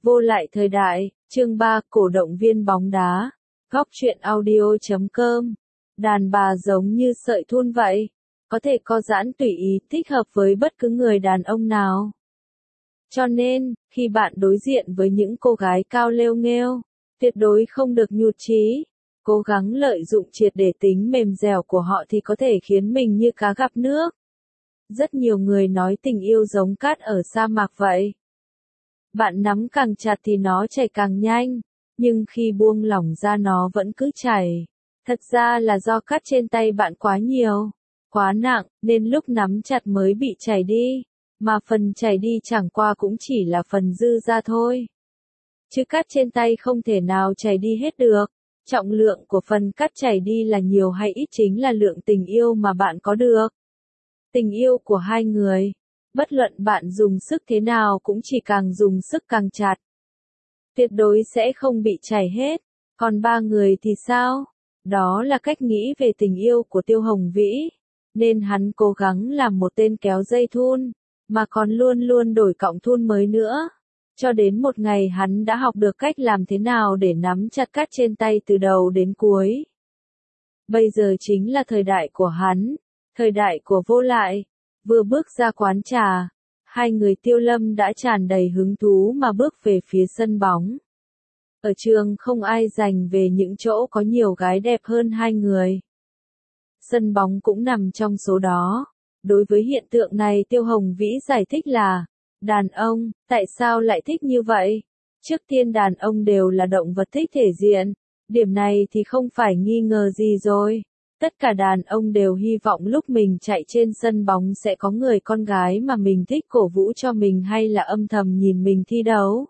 Vô lại thời đại, chương 3, cổ động viên bóng đá. Góc truyện audio.com. Đàn bà giống như sợi thun vậy, có thể co giãn tùy ý, thích hợp với bất cứ người đàn ông nào. Cho nên, khi bạn đối diện với những cô gái cao lêu nghêu, tuyệt đối không được nhụt chí. Cố gắng lợi dụng triệt để tính mềm dẻo của họ thì có thể khiến mình như cá gặp nước. Rất nhiều người nói tình yêu giống cát ở sa mạc vậy. Bạn nắm càng chặt thì nó chảy càng nhanh, nhưng khi buông lỏng ra nó vẫn cứ chảy. Thật ra là do cát trên tay bạn quá nhiều, quá nặng, nên lúc nắm chặt mới bị chảy đi, mà phần chảy đi chẳng qua cũng chỉ là phần dư ra thôi. Chứ cát trên tay không thể nào chảy đi hết được. Trọng lượng của phần cát chảy đi là nhiều hay ít chính là lượng tình yêu mà bạn có được. Tình yêu của hai người, bất luận bạn dùng sức thế nào cũng chỉ càng dùng sức càng chặt. Tuyệt đối sẽ không bị chảy hết. Còn ba người thì sao? Đó là cách nghĩ về tình yêu của Tiêu Hồng Vĩ. Nên hắn cố gắng làm một tên kéo dây thun, mà còn luôn luôn đổi cọng thun mới nữa. Cho đến một ngày hắn đã học được cách làm thế nào để nắm chặt cát trên tay từ đầu đến cuối. Bây giờ chính là thời đại của hắn, thời đại của vô lại. Vừa bước ra quán trà, hai người Tiêu Lâm đã tràn đầy hứng thú mà bước về phía sân bóng. Ở trường không ai dành về những chỗ có nhiều gái đẹp hơn hai người. Sân bóng cũng nằm trong số đó. Đối với hiện tượng này Tiêu Hồng Vĩ giải thích là, đàn ông, tại sao lại thích như vậy? Trước tiên đàn ông đều là động vật thích thể diện, điểm này thì không phải nghi ngờ gì rồi. Tất cả đàn ông đều hy vọng lúc mình chạy trên sân bóng sẽ có người con gái mà mình thích cổ vũ cho mình hay là âm thầm nhìn mình thi đấu.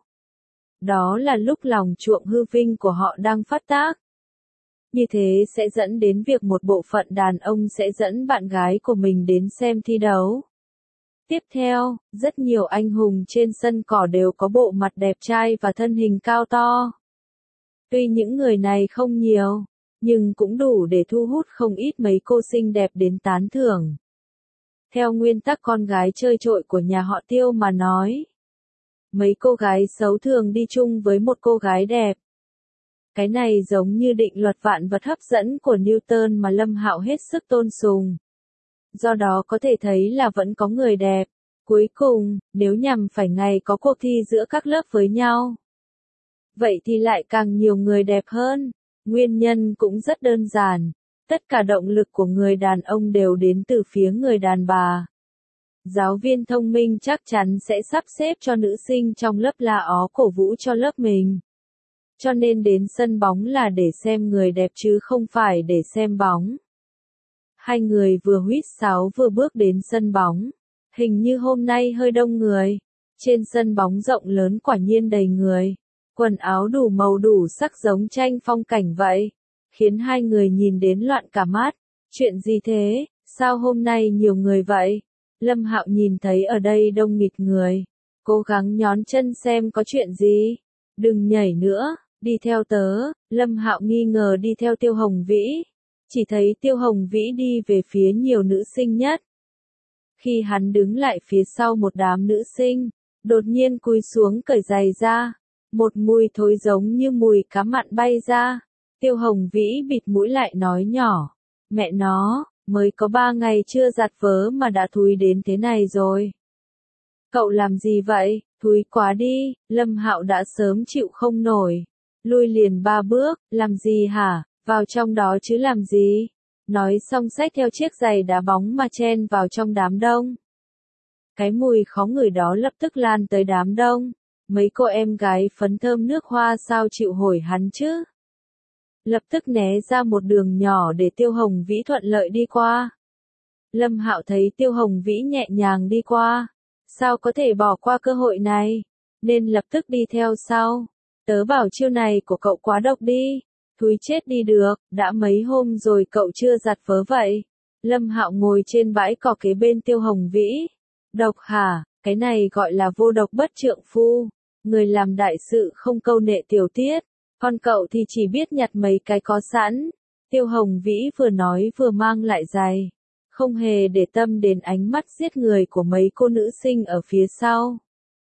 Đó là lúc lòng chuộng hư vinh của họ đang phát tác. Như thế sẽ dẫn đến việc một bộ phận đàn ông sẽ dẫn bạn gái của mình đến xem thi đấu. Tiếp theo, rất nhiều anh hùng trên sân cỏ đều có bộ mặt đẹp trai và thân hình cao to. Tuy những người này không nhiều, nhưng cũng đủ để thu hút không ít mấy cô xinh đẹp đến tán thưởng. Theo nguyên tắc con gái chơi trội của nhà họ Tiêu mà nói, mấy cô gái xấu thường đi chung với một cô gái đẹp. Cái này giống như định luật vạn vật hấp dẫn của Newton mà Lâm Hạo hết sức tôn sùng. Do đó có thể thấy là vẫn có người đẹp. Cuối cùng, nếu nhằm phải ngày có cuộc thi giữa các lớp với nhau, vậy thì lại càng nhiều người đẹp hơn. Nguyên nhân cũng rất đơn giản. Tất cả động lực của người đàn ông đều đến từ phía người đàn bà. Giáo viên thông minh chắc chắn sẽ sắp xếp cho nữ sinh trong lớp la ó cổ vũ cho lớp mình. Cho nên đến sân bóng là để xem người đẹp chứ không phải để xem bóng. Hai người vừa huýt sáo vừa bước đến sân bóng. Hình như hôm nay hơi đông người. Trên sân bóng rộng lớn quả nhiên đầy người. Quần áo đủ màu đủ sắc giống tranh phong cảnh vậy. Khiến hai người nhìn đến loạn cả mắt. Chuyện gì thế? Sao hôm nay nhiều người vậy? Lâm Hạo nhìn thấy ở đây đông nghịt người. Cố gắng nhón chân xem có chuyện gì. Đừng nhảy nữa, đi theo tớ. Lâm Hạo nghi ngờ đi theo Tiêu Hồng Vĩ. Chỉ thấy Tiêu Hồng Vĩ đi về phía nhiều nữ sinh nhất. Khi hắn đứng lại phía sau một đám nữ sinh, đột nhiên cúi xuống cởi giày ra. Một mùi thối giống như mùi cá mặn bay ra. Tiêu Hồng Vĩ bịt mũi lại nói nhỏ. Mẹ nó, mới có 3 ngày chưa giặt vớ mà đã thúi đến thế này rồi. Cậu làm gì vậy? Thúi quá đi. Lâm Hạo đã sớm chịu không nổi. Lui liền 3 bước. Làm gì hả? Vào trong đó chứ làm gì? Nói xong xách theo chiếc giày đá bóng mà chen vào trong đám đông. Cái mùi khó ngửi đó lập tức lan tới đám đông. Mấy cô em gái phấn thơm nước hoa sao chịu hỏi hắn chứ? Lập tức né ra một đường nhỏ để Tiêu Hồng Vĩ thuận lợi đi qua. Lâm Hạo thấy Tiêu Hồng Vĩ nhẹ nhàng đi qua. Sao có thể bỏ qua cơ hội này? Nên lập tức đi theo sau. Tớ bảo chiêu này của cậu quá độc đi. Thúi chết đi được, đã mấy hôm rồi cậu chưa giặt vớ vậy. Lâm Hạo ngồi trên bãi cỏ kế bên Tiêu Hồng Vĩ. Độc hả? Cái này gọi là vô độc bất trượng phu. Người làm đại sự không câu nệ tiểu tiết. Còn cậu thì chỉ biết nhặt mấy cái có sẵn. Tiêu Hồng Vĩ vừa nói vừa mang lại giày. Không hề để tâm đến ánh mắt giết người của mấy cô nữ sinh ở phía sau.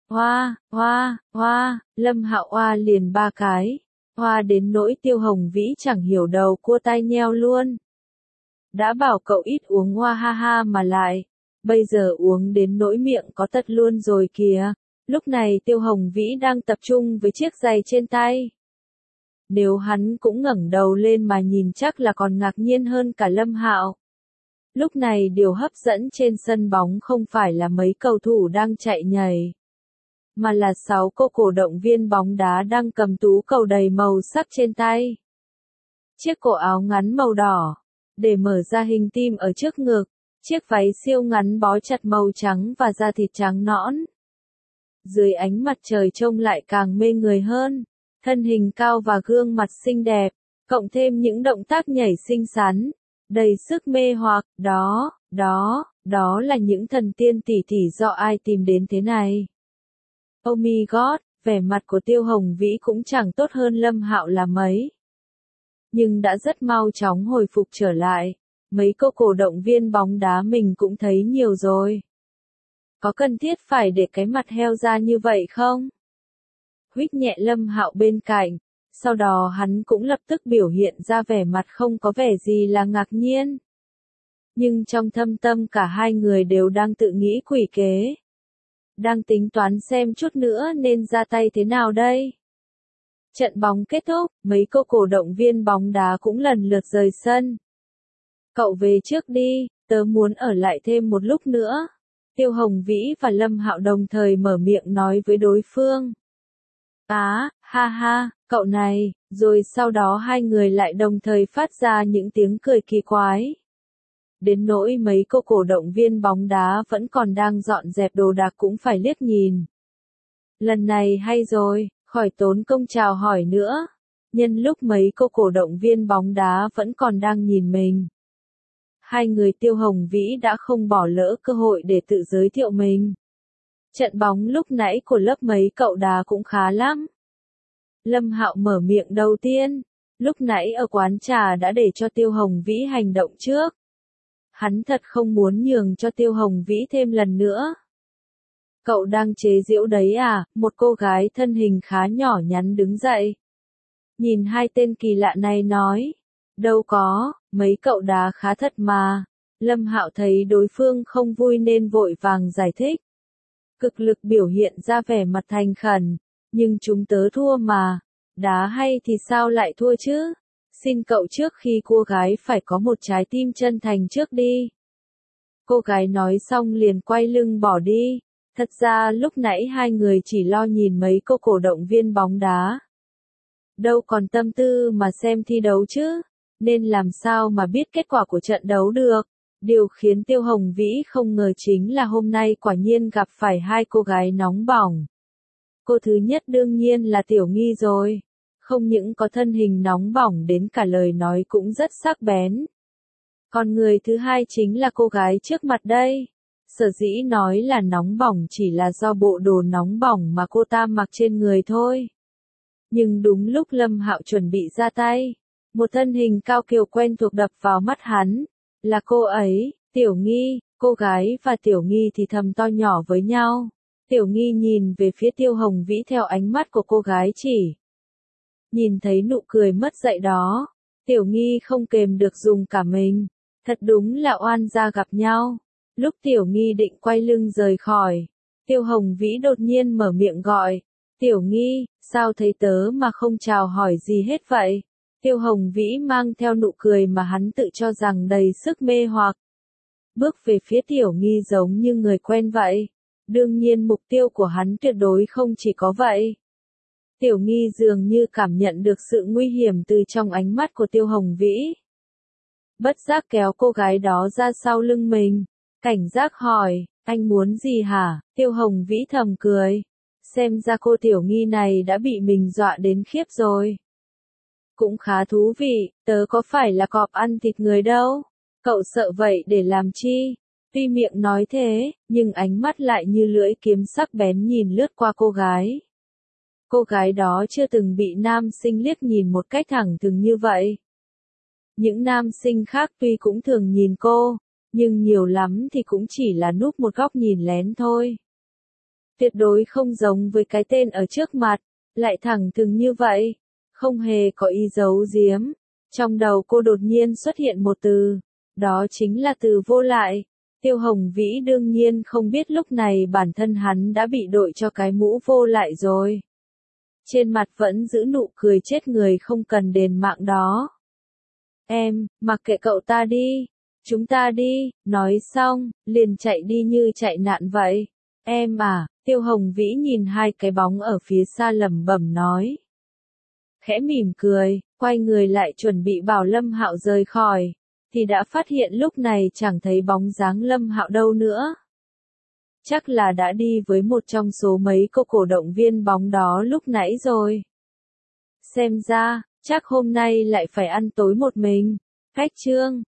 Hoa, hoa, hoa, Lâm Hạo hoa liền 3 cái. Hoa đến nỗi Tiêu Hồng Vĩ chẳng hiểu đầu cua tai nheo luôn. Đã bảo cậu ít uống hoa ha ha mà lại. Bây giờ uống đến nỗi miệng có tật luôn rồi kìa. Lúc này Tiêu Hồng Vĩ đang tập trung với chiếc giày trên tay. Nếu hắn cũng ngẩng đầu lên mà nhìn chắc là còn ngạc nhiên hơn cả Lâm Hạo. Lúc này điều hấp dẫn trên sân bóng không phải là mấy cầu thủ đang chạy nhảy, mà là 6 cô cổ động viên bóng đá đang cầm tú cầu đầy màu sắc trên tay. Chiếc cổ áo ngắn màu đỏ, để mở ra hình tim ở trước ngực, chiếc váy siêu ngắn bó chặt màu trắng và da thịt trắng nõn. Dưới ánh mặt trời trông lại càng mê người hơn, thân hình cao và gương mặt xinh đẹp, cộng thêm những động tác nhảy xinh xắn, đầy sức mê hoặc, đó là những thần tiên tỷ tỷ do ai tìm đến thế này. Oh my god, vẻ mặt của Tiêu Hồng Vĩ cũng chẳng tốt hơn Lâm Hạo là mấy. Nhưng đã rất mau chóng hồi phục trở lại, mấy cô cổ động viên bóng đá mình cũng thấy nhiều rồi. Có cần thiết phải để cái mặt heo ra như vậy không? Huých nhẹ Lâm Hạo bên cạnh, sau đó hắn cũng lập tức biểu hiện ra vẻ mặt không có vẻ gì là ngạc nhiên. Nhưng trong thâm tâm cả hai người đều đang tự nghĩ quỷ kế. Đang tính toán xem chút nữa nên ra tay thế nào đây? Trận bóng kết thúc, mấy cô cổ động viên bóng đá cũng lần lượt rời sân. Cậu về trước đi, tớ muốn ở lại thêm một lúc nữa. Tiêu Hồng Vĩ và Lâm Hạo đồng thời mở miệng nói với đối phương. Ha ha, cậu này, rồi sau đó hai người lại đồng thời phát ra những tiếng cười kỳ quái. Đến nỗi mấy cô cổ động viên bóng đá vẫn còn đang dọn dẹp đồ đạc cũng phải liếc nhìn. Lần này hay rồi, khỏi tốn công chào hỏi nữa. Nhân lúc mấy cô cổ động viên bóng đá vẫn còn đang nhìn mình. Hai người Tiêu Hồng Vĩ đã không bỏ lỡ cơ hội để tự giới thiệu mình. Trận bóng lúc nãy của lớp mấy cậu đá cũng khá lắm. Lâm Hạo mở miệng đầu tiên, lúc nãy ở quán trà đã để cho Tiêu Hồng Vĩ hành động trước. Hắn thật không muốn nhường cho Tiêu Hồng Vĩ thêm lần nữa. Cậu đang chế giễu đấy à? Một cô gái thân hình khá nhỏ nhắn đứng dậy. Nhìn hai tên kỳ lạ này nói. Đâu có, mấy cậu đá khá thật mà. Lâm Hạo thấy đối phương không vui nên vội vàng giải thích. Cực lực biểu hiện ra vẻ mặt thành khẩn. Nhưng chúng tớ thua mà. Đá hay thì sao lại thua chứ? Xin cậu trước khi cô gái phải có một trái tim chân thành trước đi. Cô gái nói xong liền quay lưng bỏ đi. Thật ra lúc nãy hai người chỉ lo nhìn mấy cô cổ động viên bóng đá. Đâu còn tâm tư mà xem thi đấu chứ, nên làm sao mà biết kết quả của trận đấu được. Điều khiến Tiêu Hồng Vĩ không ngờ chính là hôm nay quả nhiên gặp phải hai cô gái nóng bỏng. Cô thứ nhất đương nhiên là Tiểu Nghi rồi. Không những có thân hình nóng bỏng đến cả lời nói cũng rất sắc bén. Còn người thứ hai chính là cô gái trước mặt đây. Sở dĩ nói là nóng bỏng chỉ là do bộ đồ nóng bỏng mà cô ta mặc trên người thôi. Nhưng đúng lúc Lâm Hạo chuẩn bị ra tay, một thân hình cao kiều quen thuộc đập vào mắt hắn. Là cô ấy, Tiểu Nghi. Cô gái và Tiểu Nghi thì thầm to nhỏ với nhau. Tiểu Nghi nhìn về phía Tiêu Hồng Vĩ theo ánh mắt của cô gái chỉ. Nhìn thấy nụ cười mất dạy đó, Tiểu Nghi không kềm được dùng cả mình. Thật đúng là oan gia gặp nhau. Lúc Tiểu Nghi định quay lưng rời khỏi, Tiêu Hồng Vĩ đột nhiên mở miệng gọi. Tiểu Nghi, sao thấy tớ mà không chào hỏi gì hết vậy? Tiêu Hồng Vĩ mang theo nụ cười mà hắn tự cho rằng đầy sức mê hoặc. Bước về phía Tiểu Nghi giống như người quen vậy. Đương nhiên mục tiêu của hắn tuyệt đối không chỉ có vậy. Tiểu Nghi dường như cảm nhận được sự nguy hiểm từ trong ánh mắt của Tiêu Hồng Vĩ. Bất giác kéo cô gái đó ra sau lưng mình. Cảnh giác hỏi, anh muốn gì hả? Tiêu Hồng Vĩ thầm cười. Xem ra cô Tiểu Nghi này đã bị mình dọa đến khiếp rồi. Cũng khá thú vị, tớ có phải là cọp ăn thịt người đâu. Cậu sợ vậy để làm chi? Tuy miệng nói thế, nhưng ánh mắt lại như lưỡi kiếm sắc bén nhìn lướt qua cô gái. Cô gái đó chưa từng bị nam sinh liếc nhìn một cách thẳng thừng như vậy. Những nam sinh khác tuy cũng thường nhìn cô, nhưng nhiều lắm thì cũng chỉ là núp một góc nhìn lén thôi. Tuyệt đối không giống với cái tên ở trước mặt, lại thẳng thừng như vậy, không hề có ý giấu giếm. Trong đầu cô đột nhiên xuất hiện một từ, đó chính là từ vô lại. Tiêu Hồng Vĩ đương nhiên không biết lúc này bản thân hắn đã bị đội cho cái mũ vô lại rồi. Trên mặt vẫn giữ nụ cười chết người không cần đền mạng đó. Em, mặc kệ cậu ta đi. Chúng ta đi, nói xong, liền chạy đi như chạy nạn vậy. Em à, Tiêu Hồng Vĩ nhìn hai cái bóng ở phía xa lẩm bẩm nói. Khẽ mỉm cười, quay người lại chuẩn bị bảo Lâm Hạo rời khỏi, thì đã phát hiện lúc này chẳng thấy bóng dáng Lâm Hạo đâu nữa. Chắc là đã đi với một trong số mấy cô cổ động viên bóng đó lúc nãy rồi. Xem ra, chắc hôm nay lại phải ăn tối một mình. Khách trương.